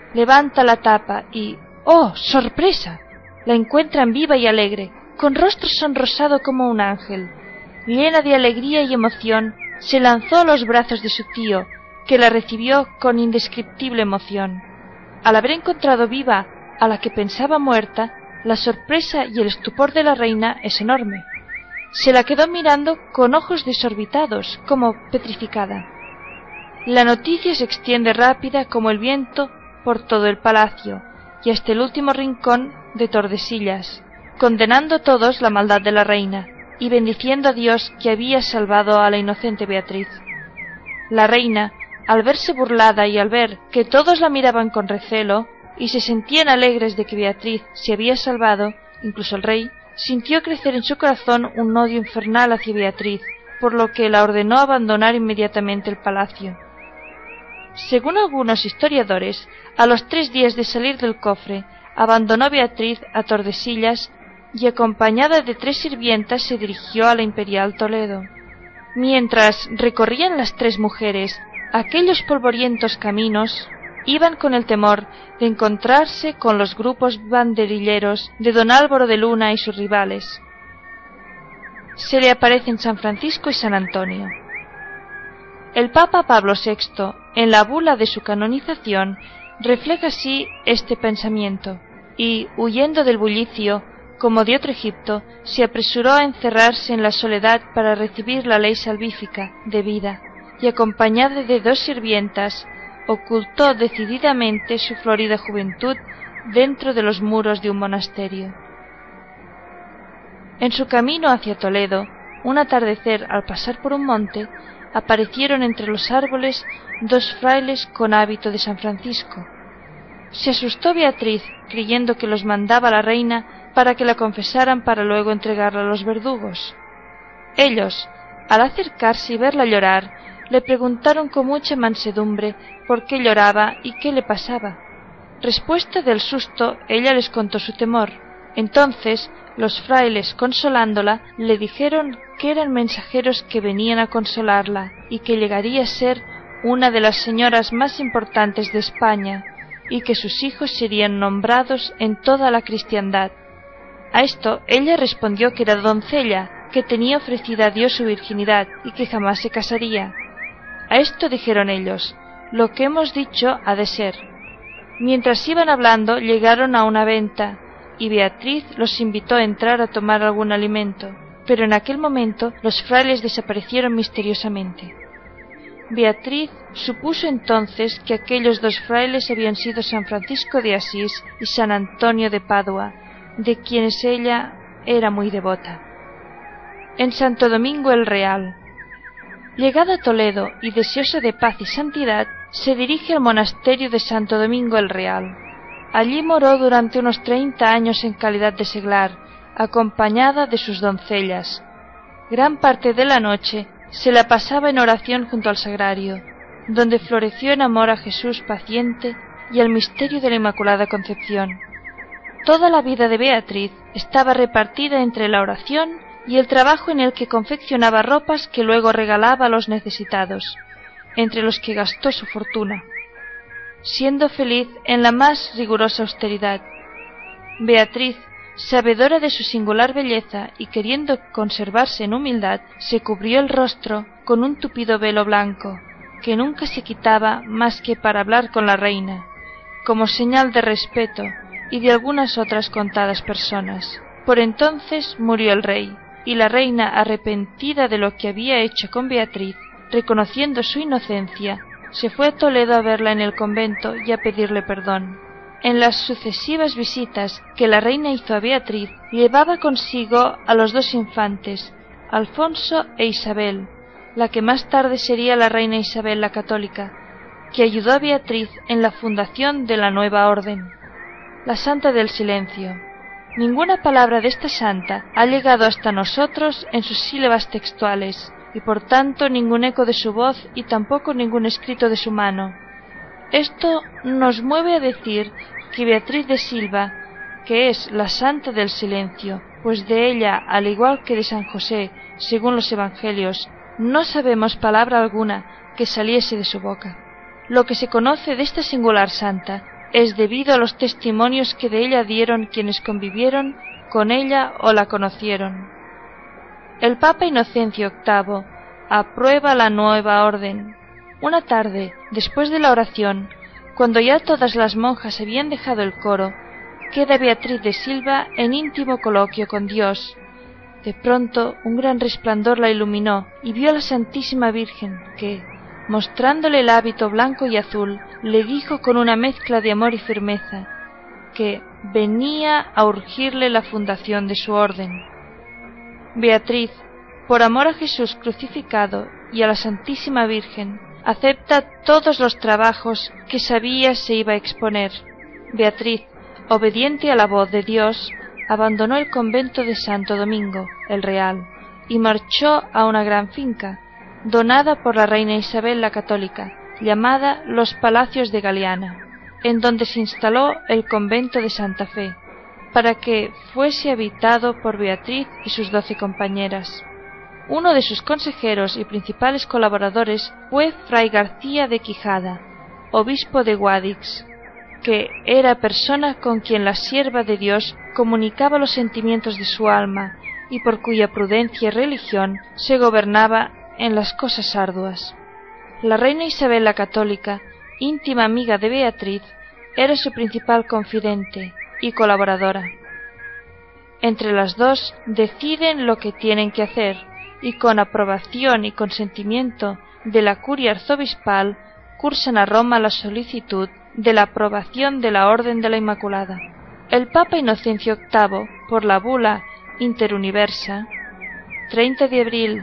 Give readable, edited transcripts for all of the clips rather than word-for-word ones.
levanta la tapa y ¡oh, sorpresa!, la encuentran viva y alegre, con rostro sonrosado como un ángel. Llena de alegría y emoción, se lanzó a los brazos de su tío, que la recibió con indescriptible emoción. Al haber encontrado viva a la que pensaba muerta, la sorpresa y el estupor de la reina es enorme. Se la quedó mirando con ojos desorbitados, como petrificada. La noticia se extiende rápida como el viento por todo el palacio y hasta el último rincón de Tordesillas, condenando todos la maldad de la reina y bendiciendo a Dios que había salvado a la inocente Beatriz. La reina, al verse burlada y al ver que todos la miraban con recelo y se sentían alegres de que Beatriz se había salvado, incluso el rey, sintió crecer en su corazón un odio infernal hacia Beatriz, por lo que la ordenó abandonar inmediatamente el palacio. Según algunos historiadores, a los 3 días de salir del cofre, abandonó Beatriz a Tordesillas y acompañada de 3 sirvientas se dirigió a la Imperial Toledo. Mientras recorrían las 3 mujeres aquellos polvorientos caminos, iban con el temor de encontrarse con los grupos banderilleros de don Álvaro de Luna y sus rivales. Se le aparecen San Francisco y San Antonio. El Papa Pablo VI, en la bula de su canonización, refleja así este pensamiento, y, huyendo del bullicio, como de otro Egipto, se apresuró a encerrarse en la soledad para recibir la ley salvífica de vida, y acompañada de 2 sirvientas, ocultó decididamente su florida juventud dentro de los muros de un monasterio. En su camino hacia Toledo, un atardecer, al pasar por un monte, aparecieron entre los árboles 2 frailes con hábito de San Francisco. Se asustó Beatriz, creyendo que los mandaba la reina para que la confesaran para luego entregarla a los verdugos. Ellos, al acercarse y verla llorar, le preguntaron con mucha mansedumbre por qué lloraba y qué le pasaba. Respuesta del susto, ella les contó su temor. Entonces los frailes, consolándola, le dijeron que eran mensajeros que venían a consolarla y que llegaría a ser una de las señoras más importantes de España y que sus hijos serían nombrados en toda la cristiandad. A esto ella respondió que era doncella, que tenía ofrecida a Dios su virginidad y que jamás se casaría. A esto dijeron ellos: lo que hemos dicho ha de ser. Mientras iban hablando, llegaron a una venta, y Beatriz los invitó a entrar a tomar algún alimento, pero en aquel momento los frailes desaparecieron misteriosamente. Beatriz supuso entonces que aquellos 2 frailes habían sido San Francisco de Asís y San Antonio de Padua, de quienes ella era muy devota. En Santo Domingo el Real. Llegada a Toledo y deseosa de paz y santidad, se dirige al monasterio de Santo Domingo el Real. Allí moró durante unos 30 años en calidad de seglar, acompañada de sus doncellas. Gran parte de la noche se la pasaba en oración junto al sagrario, donde floreció en amor a Jesús paciente y al misterio de la Inmaculada Concepción. Toda la vida de Beatriz estaba repartida entre la oración y el trabajo en el que confeccionaba ropas que luego regalaba a los necesitados, entre los que gastó su fortuna, siendo feliz en la más rigurosa austeridad. Beatriz, sabedora de su singular belleza y queriendo conservarse en humildad, se cubrió el rostro con un tupido velo blanco, que nunca se quitaba más que para hablar con la reina, como señal de respeto y de algunas otras contadas personas. Por entonces murió el rey, y la reina, arrepentida de lo que había hecho con Beatriz, reconociendo su inocencia, se fue a Toledo a verla en el convento y a pedirle perdón. En las sucesivas visitas que la reina hizo a Beatriz, llevaba consigo a los 2 infantes, Alfonso e Isabel, la que más tarde sería la reina Isabel la Católica, que ayudó a Beatriz en la fundación de la nueva orden, la Santa del Silencio. Ninguna palabra de esta santa ha llegado hasta nosotros en sus sílabas textuales, y por tanto ningún eco de su voz y tampoco ningún escrito de su mano. Esto nos mueve a decir que Beatriz de Silva, que es la Santa del Silencio, pues de ella, al igual que de San José, según los Evangelios, no sabemos palabra alguna que saliese de su boca. Lo que se conoce de esta singular santa es debido a los testimonios que de ella dieron quienes convivieron con ella o la conocieron. El Papa Inocencio VIII aprueba la nueva orden. Una tarde, después de la oración, cuando ya todas las monjas habían dejado el coro, queda Beatriz de Silva en íntimo coloquio con Dios. De pronto un gran resplandor la iluminó y vio a la Santísima Virgen que, mostrándole el hábito blanco y azul, le dijo con una mezcla de amor y firmeza que venía a urgirle la fundación de su orden. Beatriz, por amor a Jesús crucificado y a la Santísima Virgen, acepta todos los trabajos que sabía se iba a exponer. Beatriz, obediente a la voz de Dios, abandonó el convento de Santo Domingo, el Real, y marchó a una gran finca, donada por la reina Isabel la Católica, llamada Los Palacios de Galiana, en donde se instaló el convento de Santa Fe, para que fuese habitado por Beatriz y sus 12 compañeras. Uno de sus consejeros y principales colaboradores fue Fray García de Quijada, obispo de Guadix, que era persona con quien la sierva de Dios comunicaba los sentimientos de su alma y por cuya prudencia y religión se gobernaba en las cosas arduas. La reina Isabel la Católica, íntima amiga de Beatriz, era su principal confidente y colaboradora. Entre las dos deciden lo que tienen que hacer y con aprobación y consentimiento de la curia arzobispal cursan a Roma la solicitud de la aprobación de la Orden de la Inmaculada. El Papa Inocencio VIII, por la bula Interuniversa, 30 de abril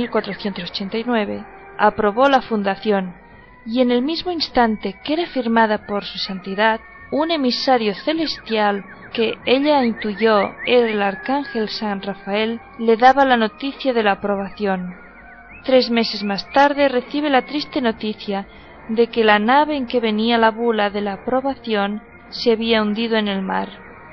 1489, aprobó la fundación, y en el mismo instante que era firmada por su santidad, un emisario celestial que ella intuyó era el arcángel San Rafael, le daba la noticia de la aprobación. 3 meses más tarde recibe la triste noticia de que la nave en que venía la bula de la aprobación se había hundido en el mar.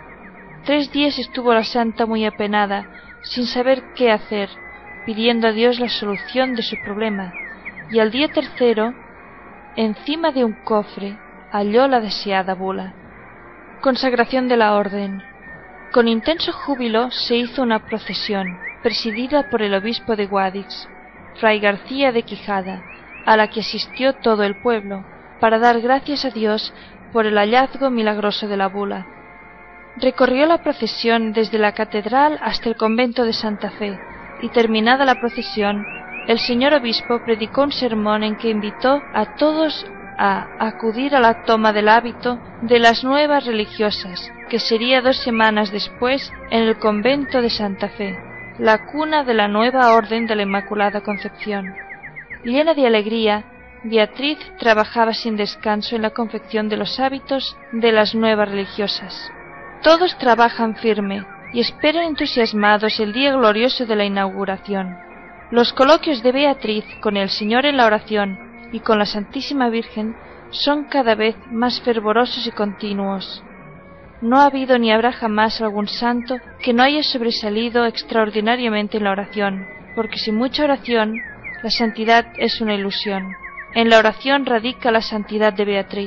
3 días estuvo la santa muy apenada, sin saber qué hacer, pidiendo a Dios la solución de su problema, y al día 3, encima de un cofre, halló la deseada bula. Consagración de la orden. Con intenso júbilo se hizo una procesión, presidida por el obispo de Guadix, Fray García de Quijada, a la que asistió todo el pueblo, para dar gracias a Dios por el hallazgo milagroso de la bula. Recorrió la procesión desde la catedral hasta el convento de Santa Fe, y terminada la procesión, el señor obispo predicó un sermón en que invitó a todos a acudir a la toma del hábito de las nuevas religiosas, que sería 2 semanas después en el convento de Santa Fe, la cuna de la nueva orden de la Inmaculada Concepción. Llena de alegría, Beatriz trabajaba sin descanso en la confección de los hábitos de las nuevas religiosas. Todos trabajan firme y esperan entusiasmados el día glorioso de la inauguración. Los coloquios de Beatriz con el Señor en la oración y con la Santísima Virgen son cada vez más fervorosos y continuos. No ha habido ni habrá jamás algún santo que no haya sobresalido extraordinariamente en la oración, porque sin mucha oración la santidad es una ilusión. En la oración radica la santidad de Beatriz.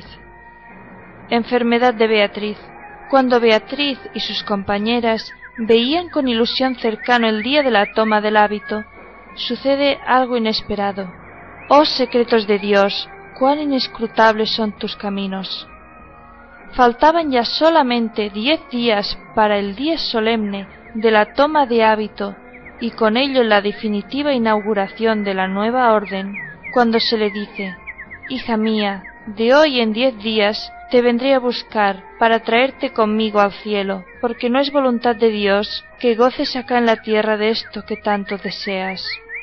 Enfermedad de Beatriz. Cuando Beatriz y sus compañeras veían con ilusión cercano el día de la toma del hábito, sucede algo inesperado. Oh secretos de Dios, cuán inescrutables son tus caminos. Faltaban ya solamente 10 días para el día solemne de la toma de hábito y con ello la definitiva inauguración de la nueva orden, cuando se le dice: hija mía, de hoy en 10 días te vendré a buscar para traerte conmigo al cielo, porque no es voluntad de Dios que goces acá en la tierra de esto que tanto deseas.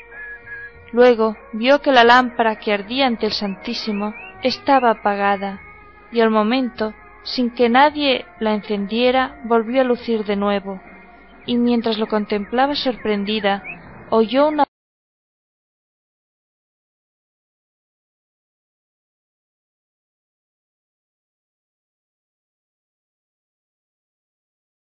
Luego vio que la lámpara que ardía ante el Santísimo estaba apagada, y al momento, sin que nadie la encendiera, volvió a lucir de nuevo, y mientras lo contemplaba sorprendida, oyó una